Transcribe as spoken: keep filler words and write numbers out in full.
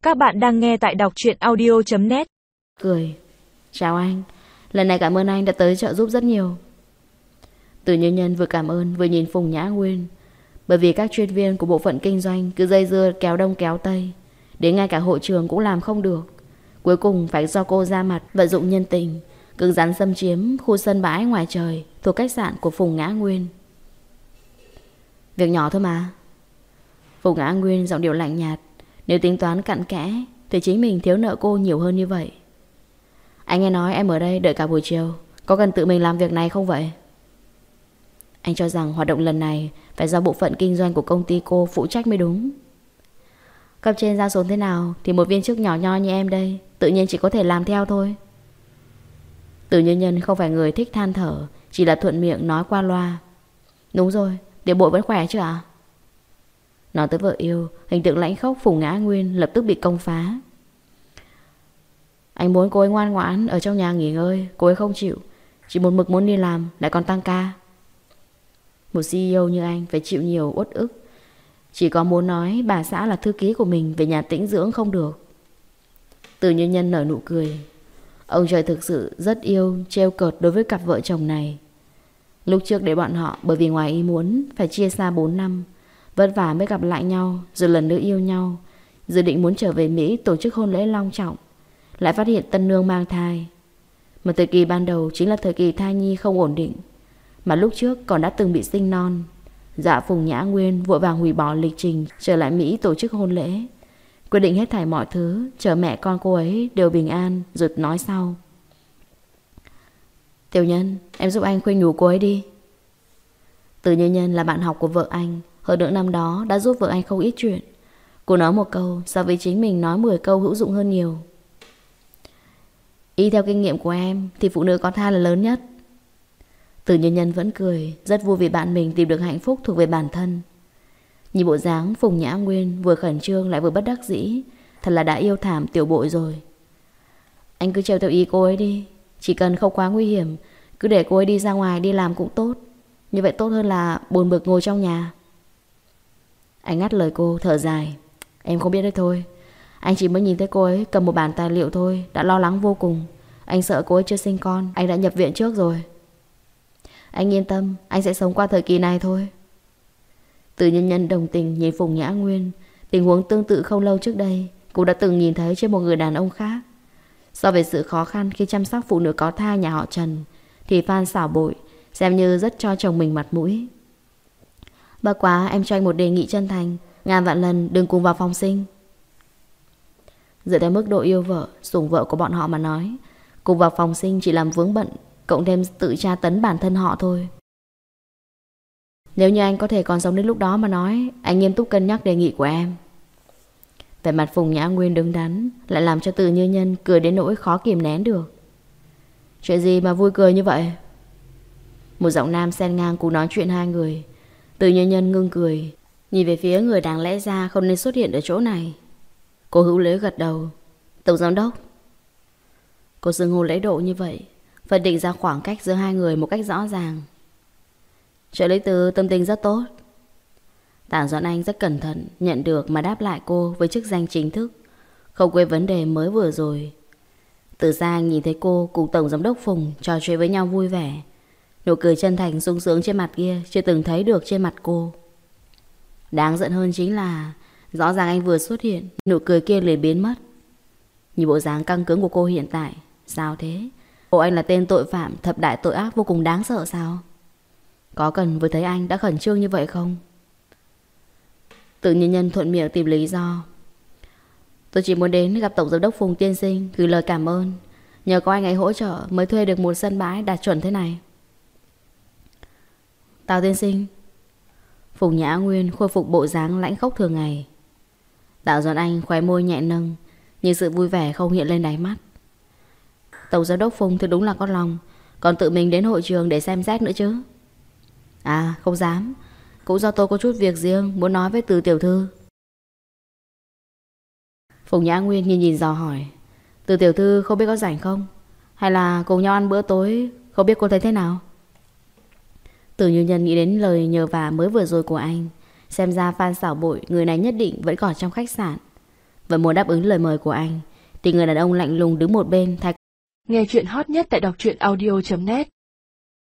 Các bạn đang nghe tại đọc truyện audio chấm net. Cười. Chào anh. Lần này cảm ơn anh đã tới trợ giúp rất nhiều. Từ Như Nhân vừa cảm ơn vừa nhìn Phùng Nhã Nguyên. Bởi vì các chuyên viên của bộ phận kinh doanh cứ dây dưa kéo đông kéo tây, đến ngay cả hội trường cũng làm không được. Cuối cùng phải do cô ra mặt vận dụng nhân tình, cứng rắn xâm chiếm khu sân bãi ngoài trời thuộc khách sạn của Phùng Nhã Nguyên. Việc nhỏ thôi mà. Phùng Nhã Nguyên giọng điệu lạnh nhạt. Nếu tính toán cặn kẽ thì chính mình thiếu nợ cô nhiều hơn như vậy. Anh nghe nói em ở đây đợi cả buổi chiều, có cần tự mình làm việc này không vậy? Anh cho rằng hoạt động lần này phải do bộ phận kinh doanh của công ty cô phụ trách mới đúng. Cấp trên giao số thế nào thì một viên chức nhỏ nho như em đây tự nhiên chỉ có thể làm theo thôi. Từ Như Nhân không phải người thích than thở, chỉ là thuận miệng nói qua loa. Đúng rồi, Tiểu Bội vẫn khỏe chứ ạ? Nói tới vợ yêu, hình tượng lãnh khốc Phùng Nhã Nguyên lập tức bị công phá. Anh muốn cô ấy ngoan ngoãn ở trong nhà nghỉ ngơi, cô ấy không chịu, chỉ một mực muốn đi làm, lại còn tăng ca. Một xê e ô như anh phải chịu nhiều uất ức. Chỉ có muốn nói bà xã là thư ký của mình về nhà tĩnh dưỡng không được. Từ Như Nhân nở nụ cười. Ông trời thực sự rất yêu trêu cợt đối với cặp vợ chồng này. Lúc trước để bọn họ bởi vì ngoài ý muốn phải chia xa bốn năm, vất vả mới gặp lại nhau, rồi lần nữa yêu nhau, dự định muốn trở về Mỹ tổ chức hôn lễ long trọng, lại phát hiện tân nương mang thai. Mà thời kỳ ban đầu chính là thời kỳ thai nhi không ổn định, mà lúc trước còn đã từng bị sinh non. Dạ Phùng Nhã Nguyên vội vàng hủy bỏ lịch trình trở lại Mỹ tổ chức hôn lễ, quyết định hết thảy mọi thứ, chờ mẹ con cô ấy đều bình an rồi nói sau. Tiểu Nhân, em giúp anh khuyên nhủ cô ấy đi. Từ Như Nhân là bạn học của vợ anh, hơn nữa năm đó đã giúp vợ anh không ít chuyện. Cô nói một câu so với chính mình nói mười câu hữu dụng hơn nhiều. Y theo kinh nghiệm của em thì phụ nữ có thai là lớn nhất. Từ Như Nhân vẫn cười, rất vui vì bạn mình tìm được hạnh phúc thuộc về bản thân. Nhìn bộ dáng Phùng Nhã Nguyên vừa khẩn trương lại vừa bất đắc dĩ, thật là đã yêu thảm Tiểu Bội rồi. Anh cứ trêu theo ý cô ấy đi, chỉ cần không quá nguy hiểm, cứ để cô ấy đi ra ngoài đi làm cũng tốt. Như vậy tốt hơn là buồn bực ngồi trong nhà. Anh ngắt lời cô, thở dài. Em không biết đấy thôi. Anh chỉ mới nhìn thấy cô ấy cầm một bản tài liệu thôi đã lo lắng vô cùng. Anh sợ cô ấy chưa sinh con, anh đã nhập viện trước rồi. Anh yên tâm, anh sẽ sống qua thời kỳ này thôi. Từ Nhân Nhân đồng tình nhìn Phùng Nhã Nguyên. Tình huống tương tự không lâu trước đây cô đã từng nhìn thấy trên một người đàn ông khác. So về sự khó khăn khi chăm sóc phụ nữ có thai nhà họ Trần thì Phan Xảo Bội xem như rất cho chồng mình mặt mũi. Bất quá em cho anh một đề nghị chân thành, ngàn vạn lần đừng cùng vào phòng sinh. Dựa theo mức độ yêu vợ, sủng vợ của bọn họ mà nói, cùng vào phòng sinh chỉ làm vướng bận, cộng thêm tự tra tấn bản thân họ thôi. Nếu như anh có thể còn sống đến lúc đó mà nói, anh nghiêm túc cân nhắc đề nghị của em. Vẻ mặt Phùng Nhã Nguyên đứng đắn lại làm cho Từ Như Nhân cười đến nỗi khó kìm nén được. Chuyện gì mà vui cười như vậy? Một giọng nam xen ngang cú nói chuyện hai người. Từ Như Nhân ngưng cười, nhìn về phía người đáng lẽ ra không nên xuất hiện ở chỗ này. Cô hữu lễ gật đầu. Tổng giám đốc. Cô xưng hô lễ độ như vậy, phân định ra khoảng cách giữa hai người một cách rõ ràng. Trợ lý Từ tâm tình rất tốt. Tả Doãn Anh rất cẩn thận nhận được mà đáp lại cô với chức danh chính thức, không quên vấn đề mới vừa rồi. Từ xa anh nhìn thấy cô cùng Tổng giám đốc Phùng trò chuyện với nhau vui vẻ. Nụ cười chân thành sung sướng trên mặt kia chưa từng thấy được trên mặt cô. Đáng giận hơn chính là rõ ràng anh vừa xuất hiện, nụ cười kia liền biến mất. Nhìn bộ dáng căng cứng của cô hiện tại, sao thế? Bộ anh là tên tội phạm thập đại tội ác vô cùng đáng sợ sao? Có cần vừa thấy anh đã khẩn trương như vậy không? Tự Như Nhân thuận miệng tìm lý do. Tôi chỉ muốn đến gặp Tổng giám đốc Phùng tiên sinh, gửi lời cảm ơn. Nhờ có anh ấy hỗ trợ mới thuê được một sân bãi đạt chuẩn thế này. Tào tiên sinh. Phùng Nhã Nguyên khôi phục bộ dáng lãnh khốc thường ngày. Tạo Doãn Anh khóe môi nhẹ nâng, nhưng sự vui vẻ không hiện lên đáy mắt. Tổng giám đốc Phùng thì đúng là có lòng, còn tự mình đến hội trường để xem xét nữa chứ. À không dám, cũng do tôi có chút việc riêng muốn nói với Từ tiểu thư. Phùng Nhã Nguyên nhìn nhìn dò hỏi. Từ tiểu thư không biết có rảnh không? Hay là cùng nhau ăn bữa tối, không biết cô thấy thế nào? Từ Như Nhân nghĩ đến lời nhờ vả mới vừa rồi của anh. Xem ra Phan Xảo Bội người này nhất định vẫn còn trong khách sạn. Vẫn muốn đáp ứng lời mời của anh thì người đàn ông lạnh lùng đứng một bên thay. Nghe chuyện hot nhất tại đọc truyện audio chấm net.